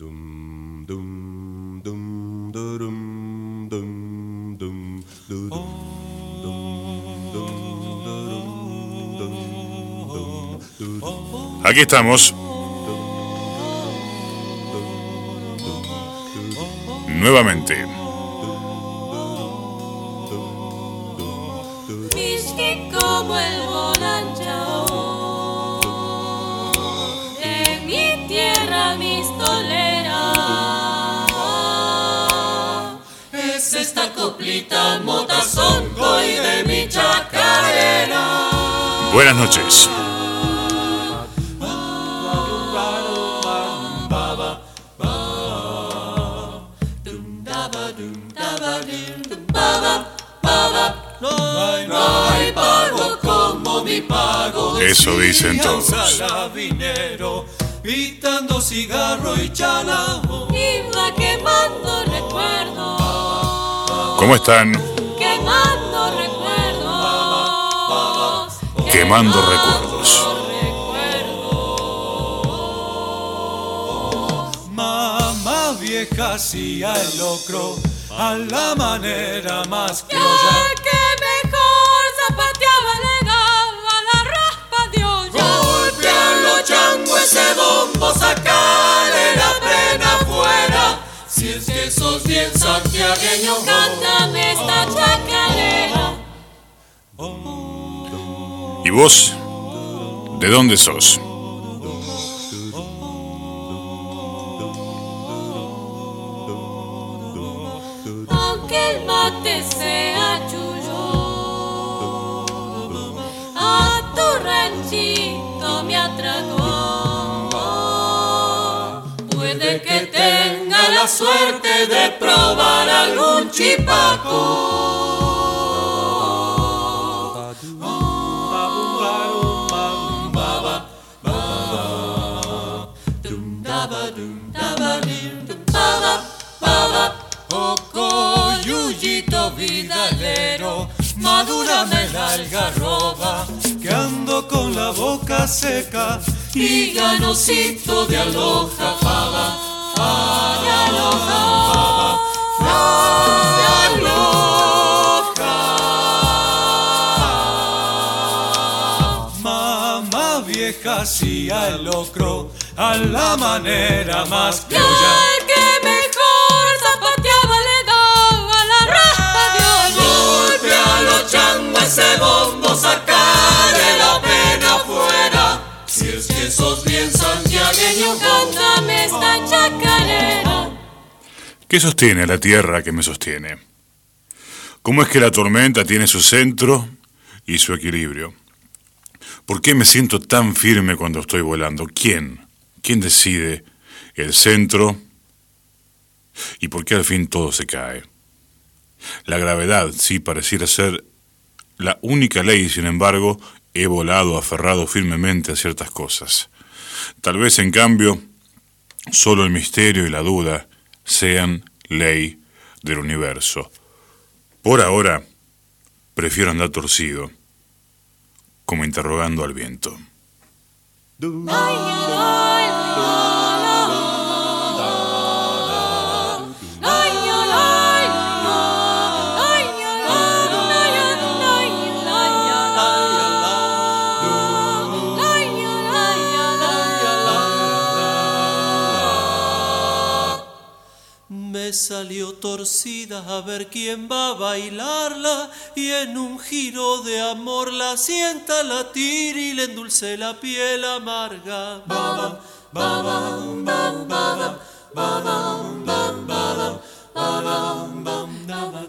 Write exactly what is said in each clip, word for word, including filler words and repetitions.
Aquí estamos. Nuevamente. Como el volanchao de mi tierra mistolera, es esta coplita motazonco y de mi chacarera. Buenas noches. Eso dicen todos. Pitando cigarro y chalao. Iba quemando recuerdos. ¿Cómo están? Quemando recuerdos. Quemando recuerdos. Mamá vieja hacía el locro a la manera más criolla. Que mejor zapateaba legaba la raspa de olla. Golpealo chango ese bombo, sacale la pena afuera. Si es que sos bien santiagueño, cántame esta chacarera. ¿Y vos? ¿De dónde sos? Aunque el mate sea chuyo, a tu ranchito me atragó. Puede que tenga la suerte de probar algún chipaco. Vidalero, madúrame la algarroba, que ando con la boca seca y ganosito de aloja, fava, de aloja, de aloja. Mamá vieja hacía el locro a la manera más criolla. Ese bombo, sacale la pena afuera. Si es que sos bien santiagueño, cántame esta chacarera. ¿Qué sostiene la tierra que me sostiene? ¿Cómo es que la tormenta tiene su centro y su equilibrio? ¿Por qué me siento tan firme cuando estoy volando? ¿Quién? ¿Quién decide el centro? ¿Y por qué al fin todo se cae? La gravedad, sí, pareciera ser la única ley, sin embargo, he volado aferrado firmemente a ciertas cosas. Tal vez, en cambio, solo el misterio y la duda sean ley del universo. Por ahora, prefiero andar torcido, como interrogando al viento. Salió torcida a ver quién va a bailarla, y en un giro de amor la sienta latir y le endulce la piel amarga. Baba, baba, bam, baba, baba, bam, baba, baba, bam,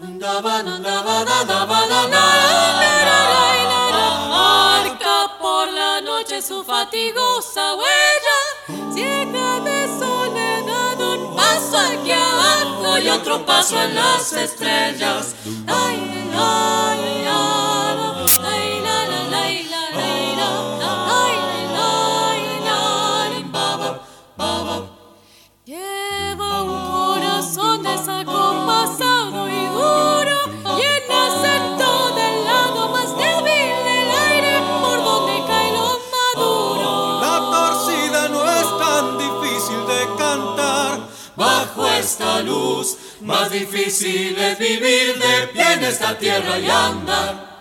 marca por la noche su fatigosa huella, ciega de soledad, un paso aquí abajo y otro paso en las estrellas. Ay, ay, ay, ay, la, la, la, la, la, ay, la, la, baba, baba. Lleva un corazón desacompasado y duro, y en acento del lado más débil del aire, por donde cae lo maduro. La torcida no es tan difícil de cantar, bajo esta luz. Más difícil es vivir de pie en esta tierra y andar.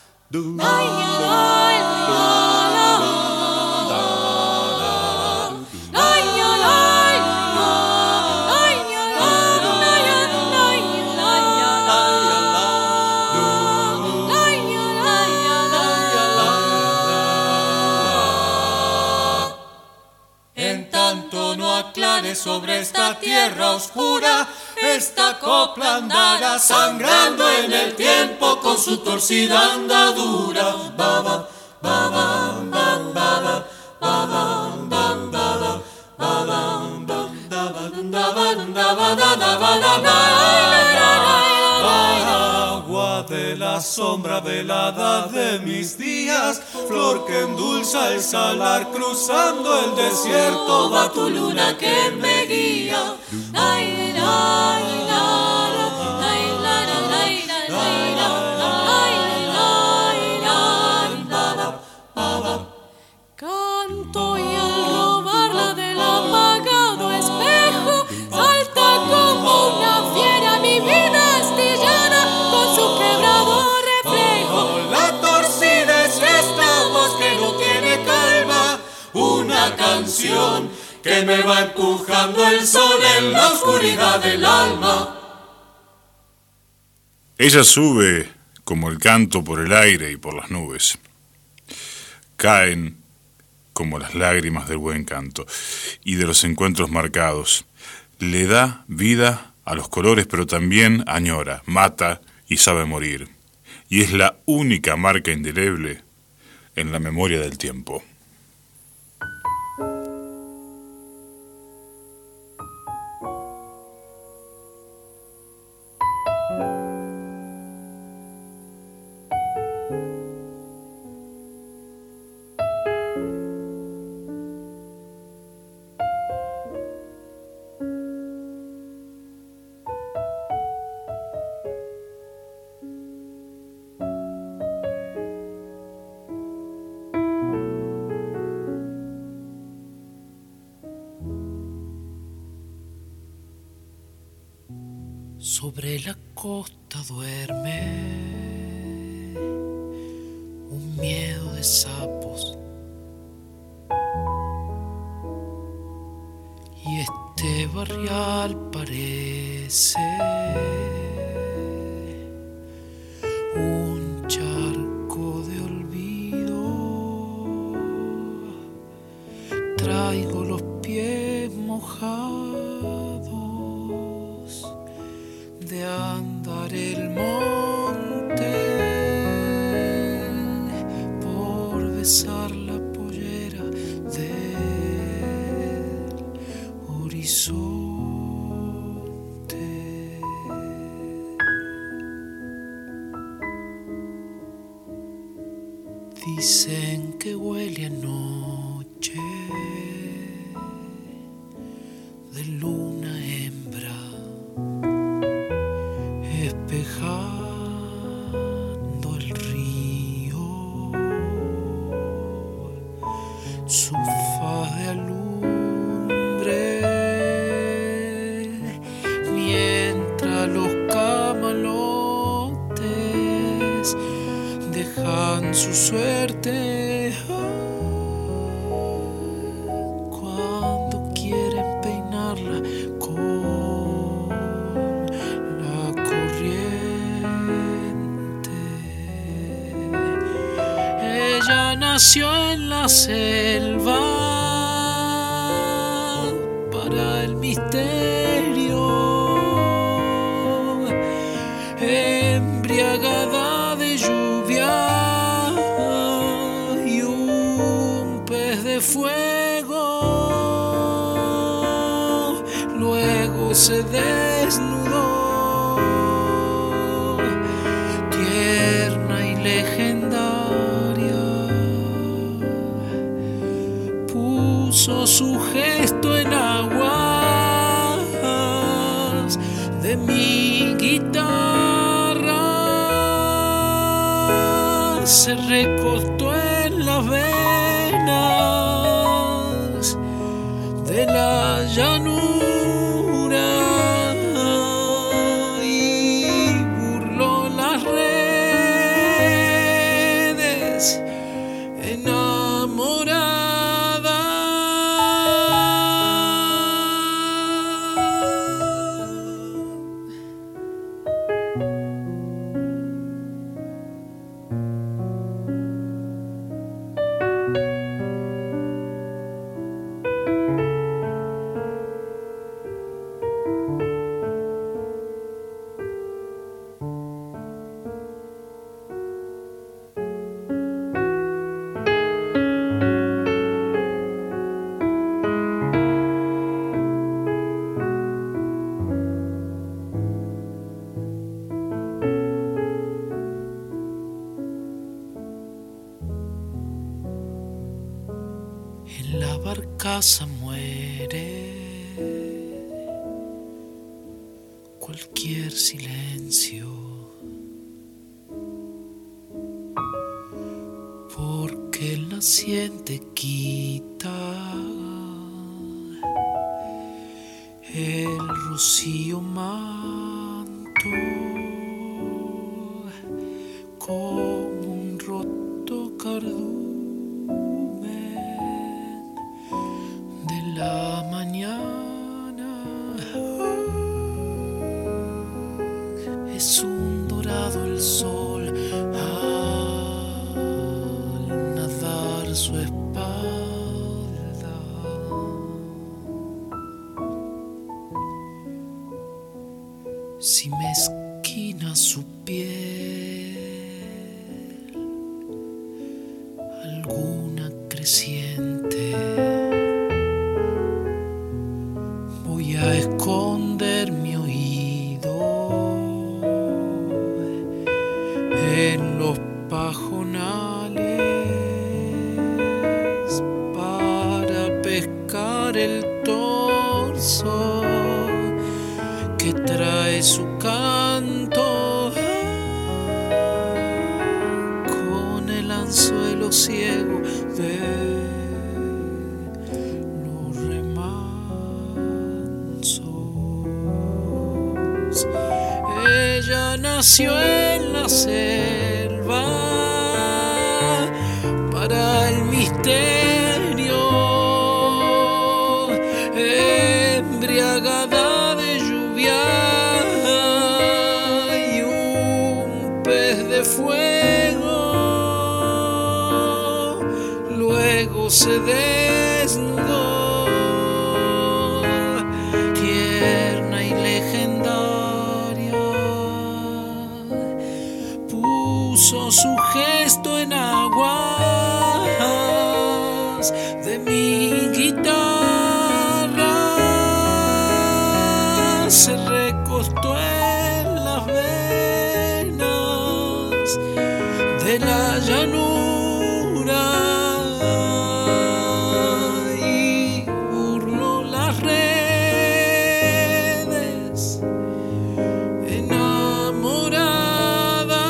Sobre esta tierra oscura, esta copla andará sangrando en el tiempo con su torcida andadura. Baba, baba, baba, baba, baba, baba, agua de la sombra velada de mis días, flor que endulza el salar, cruzando el desierto va tu luna que me guía. Canto y al robarla del apagado espejo, salta como una fiera mi vida astillada con su quebrado reflejo. La torcida es esta voz que no tiene calma, una canción que me va empujando el sol en la oscuridad del alma. Ella sube como el canto por el aire y por las nubes. Caen como las lágrimas del buen canto y de los encuentros marcados. Le da vida a los colores, pero también añora, mata y sabe morir. Y es la única marca indeleble en la memoria del tiempo. Sobre la costa duerme un miedo de sapos y este barrial parece un charco de olvido. Traigo los pies mojados de andar el monte, por besar la pollera del horizonte. Dicen que huele a noche de luna hembra, espejando el río, su faz de alumbre, mientras los camalotes dejan su suerte cuando quieren peinarla con la corriente. Ella nació en la selva para el misterio, embriagada de lluvia y un pez de fuego. Luego se desnudó, tierna y legendaria, puso su gesto en aguas de mi guitarra, se recostó en las venas de la llanura casa muere, cualquier silencio, porque el naciente quita el rocío manto como un roto cardumen de la mañana. Es un dorado el sol al nadar su espalda. Si mezquina su piel alguna creciente, voy a esconder mi oído en los pajonales para pescar el torso que trae su canto con el anzuelo ciego de los remansos. Ella nació en la selva para el misterio, embriagada de lluvia y un pez de fuego. Luego se desnudó, tierna y legendaria, puso su gesto en aguas de mi guitarra, se recostó en las venas de la llanura y burló las redes enamorada.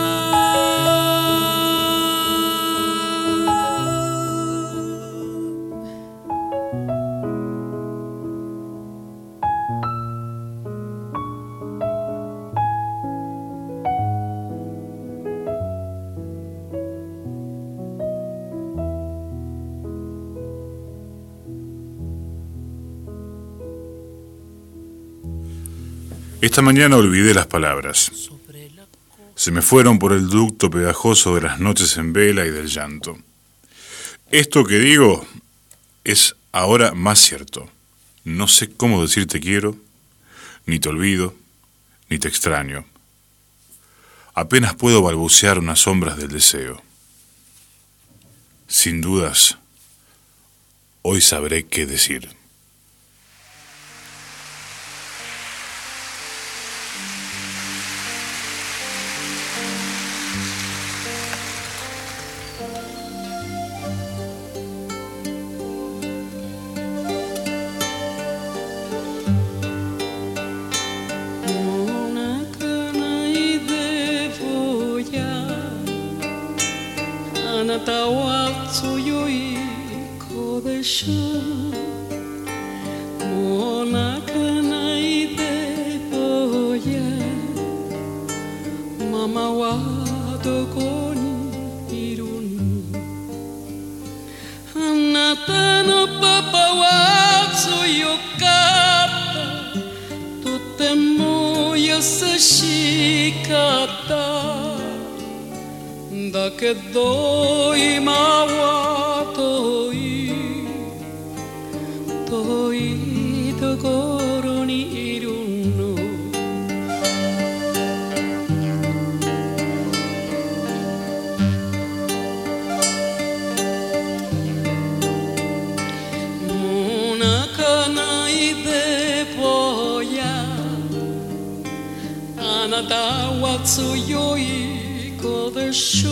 Esta mañana olvidé las palabras. Se me fueron por el ducto pegajoso de las noches en vela y del llanto. Esto que digo es ahora más cierto. No sé cómo decir te quiero, ni te olvido, ni te extraño. Apenas puedo balbucear unas sombras del deseo. Sin dudas, hoy sabré qué decir.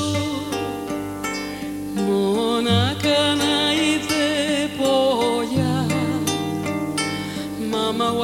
Mona kanai de polla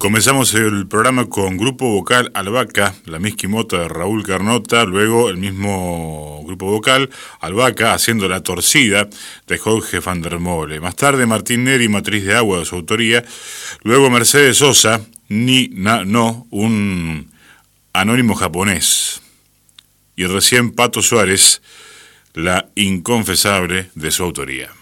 Comenzamos el programa con grupo vocal Albahaca, la misquimota de Raúl Carnota, luego el mismo grupo vocal Albahaca haciendo La Torcida de Jorge van der Mole. Más tarde Martín Neri, Matriz de Agua de su autoría, luego Mercedes Sosa, Ni Na No, un anónimo japonés, y recién Pato Suárez, La Inconfesable de su autoría.